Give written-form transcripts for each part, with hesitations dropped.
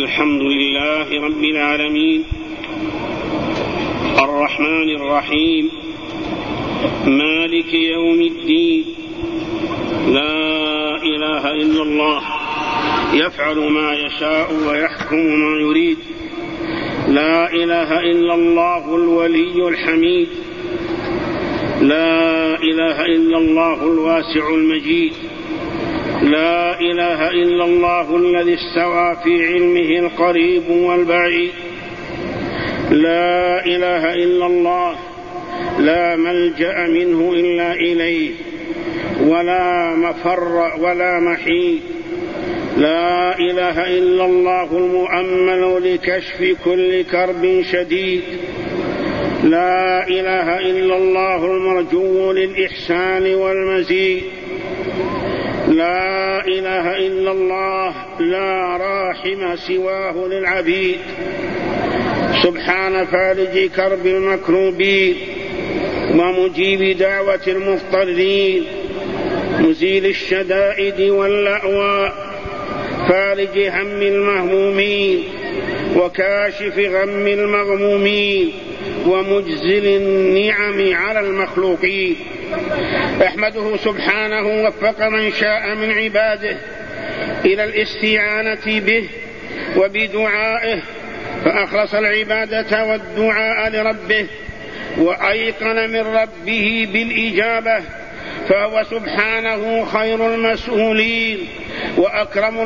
الحمد لله رب العالمين الرحمن الرحيم مالك يوم الدين. لا إله إلا الله يفعل ما يشاء ويحكم ما يريد. لا إله إلا الله الولي الحميد. لا إله إلا الله الواسع المجيد. لا إله إلا الله الذي استوى في علمه القريب والبعيد. لا إله إلا الله لا ملجأ منه إلا إليه ولا مفر ولا محيد. لا إله إلا الله المؤمل لكشف كل كرب شديد. لا إله إلا الله المرجو للإحسان والمزيد. لا إله إلا الله لا راحم سواه للعبيد. سبحان فارج كرب المكروبين ومجيب دعوة المضطرين مزيل الشدائد واللأواء فارج هم المهمومين وكاشف غم المغمومين ومجزل النعم على المخلوقين. أحمده سبحانه وفق من شاء من عباده إلى الاستعانة به وبدعائه فأخلص العبادة والدعاء لربه وأيقن من ربه بالإجابة، فهو سبحانه خير المسؤولين وأكرم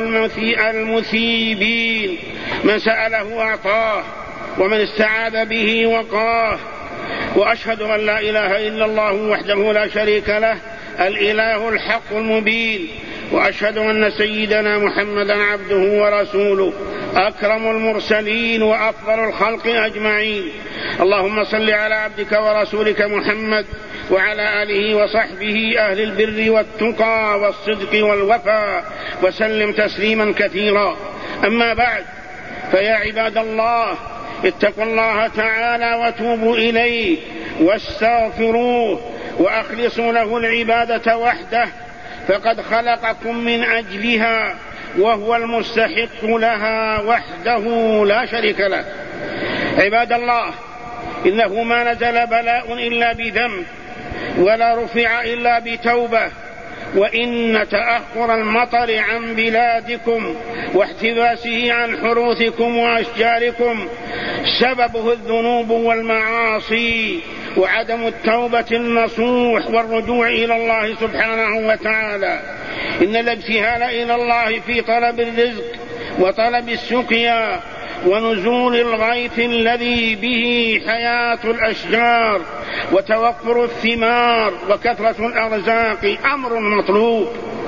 المثيبين. من سأله أعطاه ومن استعاذ به وقاه. وأشهد أن لا إله إلا الله وحده لا شريك له الإله الحق المبين. وأشهد أن سيدنا محمدا عبده ورسوله أكرم المرسلين وأفضل الخلق أجمعين. اللهم صل على عبدك ورسولك محمد وعلى آله وصحبه أهل البر والتقى والصدق والوفاء وسلم تسليما كثيرا. أما بعد، فيا عباد الله، اتقوا الله تعالى وتوبوا إليه واستغفروه وأخلصوا له العبادة وحده، فقد خلقكم من أجلها وهو المستحق لها وحده لا شريك له. عباد الله، إنه ما نزل بلاء إلا بذنب ولا رفع إلا بتوبة، وإن تأخر المطر عن بلادكم واحتباسه عن حروثكم وأشجاركم سببه الذنوب والمعاصي وعدم التوبة النصوح والرجوع إلى الله سبحانه وتعالى. إن الابتهال إلى الله في طلب الرزق وطلب السقيا ونزول الغيث الذي به حياة الأشجار وتوفر الثمار وكثرة الأرزاق أمر مطلوب،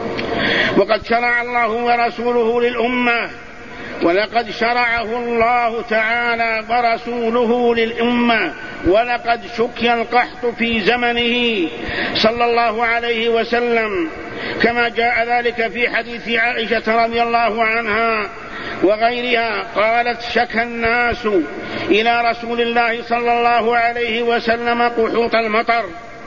وقد شرع الله ورسوله للأمة، ولقد شرعه الله تعالى ورسوله للأمة، ولقد شكي القحط في زمنه صلى الله عليه وسلم، كما جاء ذلك في حديث عائشة رضي الله عنها وغيرها قالت: شكى الناس إلى رسول الله صلى الله عليه وسلم قحوط المطر،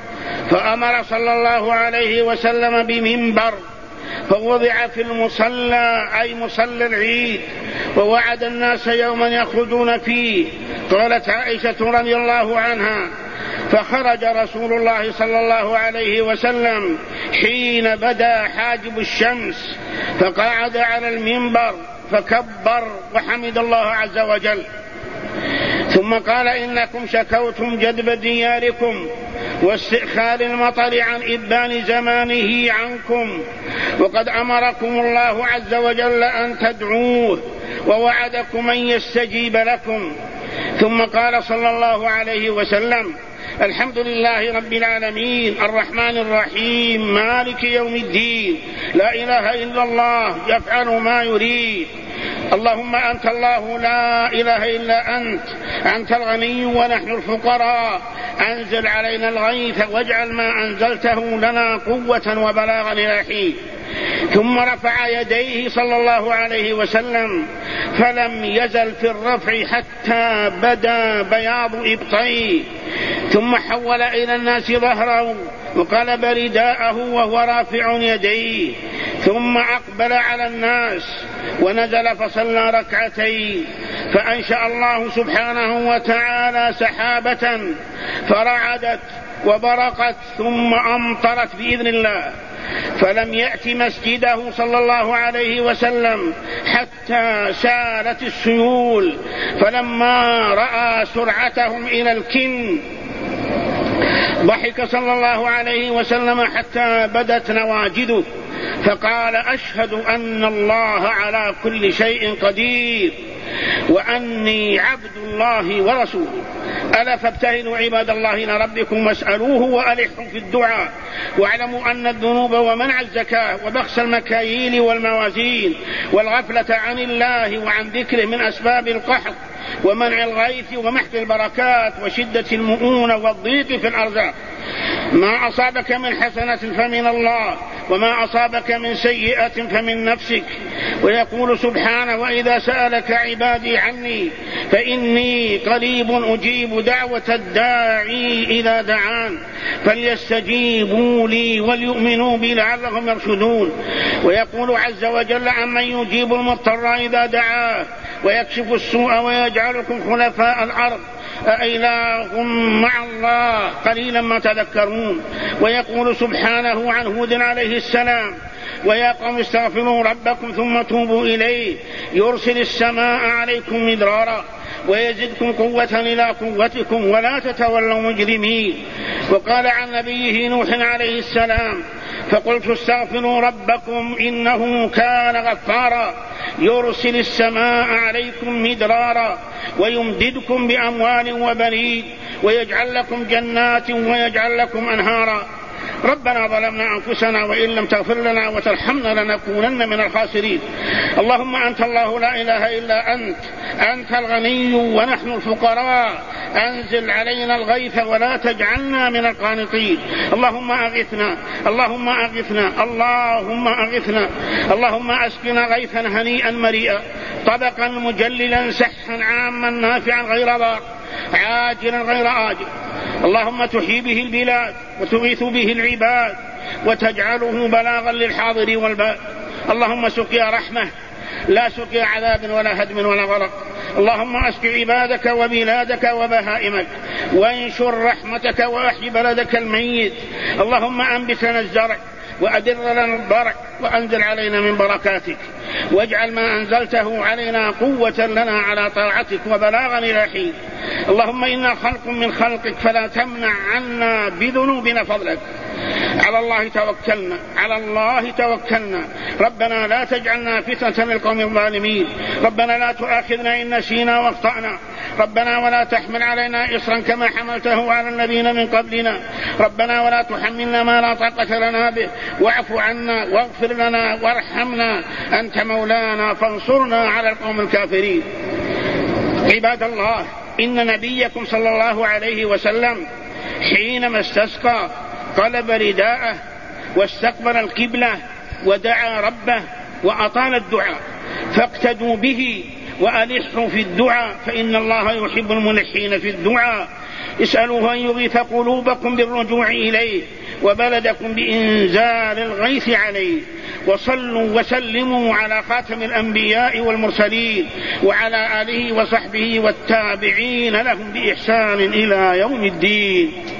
فأمر صلى الله عليه وسلم بمنبر فوضع في المصلى أي مصلى العيد، ووعد الناس يوما يخرجون فيه. قالت عائشة رضي الله عنها: فخرج رسول الله صلى الله عليه وسلم حين بدا حاجب الشمس فقعد على المنبر فكبر وحمد الله عز وجل، ثم قال: إنكم شكوتم جدب دياركم واستئخار المطر عن إبان زمانه عنكم، وقد أمركم الله عز وجل أن تدعوه ووعدكم أن يستجيب لكم. ثم قال صلى الله عليه وسلم: الحمد لله رب العالمين الرحمن الرحيم مالك يوم الدين. لا إله إلا الله يفعل ما يريد. اللهم أنت الله لا إله إلا أنت الغني ونحن الفقراء. أنزل علينا الغيث واجعل ما أنزلته لنا قوة وبلاغا إلى حين. ثم رفع يديه صلى الله عليه وسلم فلم يزل في الرفع حتى بدا بياض إبطيه، ثم حول إلى الناس ظهره وقلب رداءه وهو رافع يديه، ثم أقبل على الناس ونزل فصلى ركعتين، فأنشأ الله سبحانه وتعالى سحابة فرعدت وبرقت ثم أمطرت بإذن الله، فلم يأت مسجده صلى الله عليه وسلم حتى سالت السيول، فلما رأى سرعتهم إلى الكن ضحك صلى الله عليه وسلم حتى بدت نواجذه، فقال: أشهد أن الله على كل شيء قدير وأني عبد الله ورسوله. ألا فابتهلوا عباد الله إلى ربكم واسألوه وألحوا في الدعاء، واعلموا أن الذنوب ومنع الزكاة وبخس المكاييل والموازين والغفلة عن الله وعن ذكره من أسباب القحط ومنع الغيث ومحق البركات وشدة المؤونة والضيق في الأرزاق. ما أصابك من حسنة فمن الله، وما أصابك من سيئة فمن نفسك. ويقول سبحانه: وإذا سألك عبادي عني فإني قريب أجيب دعوة الداعي إذا دعان فليستجيبوا لي وليؤمنوا بي لعلهم يرشدون. ويقول عز وجل: عمن يجيب المضطر إذا دعاه ويكشف السوء ويجعلكم خلفاء الأرض أإله مع الله قليلا ما تذكرون. ويقول سبحانه عن هود عليه السلام: ويا قوم استغفروا ربكم ثم توبوا إليه يرسل السماء عليكم مدرارا ويزدكم قوة إلى قوتكم ولا تتولوا مجرمين. وقال عن نبيه نوح عليه السلام: فقلت استغفروا ربكم إنه كان غفارا يرسل السماء عليكم مدرارا ويمددكم بأموال وبنين ويجعل لكم جنات ويجعل لكم أنهارا. ربنا ظلمنا أنفسنا وإن لم تغفر لنا وترحمنا لنكونن من الخاسرين. اللهم أنت الله لا إله إلا أنت الغني ونحن الفقراء، أنزل علينا الغيث ولا تجعلنا من القانطين. اللهم أغثنا اللهم أغثنا اللهم أغثنا اللهم أسقنا غيثا هنيئا مريئا طبقا مجللا سحا عاما نافعا غير ضار عاجلا غير آجل. اللهم تحيي به البلاد وتغيث به العباد وتجعله بلاغا للحاضر والباد. اللهم سقيا رحمة لا سقيا عذاب ولا هدم ولا غرق. اللهم أسق عبادك وبلادك وبهائمك وانشر رحمتك وأحي بلدك الميت. اللهم أنبت لنا الزرع وأدر لنا الضرع وأنزل علينا من بركاتك واجعل ما أنزلته علينا قوة لنا على طاعتك وبلاغا إلى حين. اللهم إنا خلق من خلقك فلا تمنع عنا بذنوبنا فضلك. على الله توكلنا ربنا لا تجعلنا فتنة للقوم الظالمين. ربنا لا تؤاخذنا إن نسينا واخطأنا. ربنا ولا تحمل علينا إصرا كما حملته على الذين من قبلنا. ربنا ولا تحملنا ما لا طاقة لنا به واعف عنا واغفر لنا وارحمنا أنت مولانا فانصرنا على القوم الكافرين. عباد الله، إن نبيكم صلى الله عليه وسلم حينما استسقى قلب رداءه واستقبل القبلة ودعا ربه وأطال الدعاء، فاقتدوا به وألحوا في الدعاء فإن الله يحب الملحين في الدعاء. اسألوه أن يغيث قلوبكم بالرجوع إليه وبلدكم بإنزال الغيث عليه. وصلوا وسلموا على خاتم الأنبياء والمرسلين وعلى آله وصحبه والتابعين لهم بإحسان إلى يوم الدين.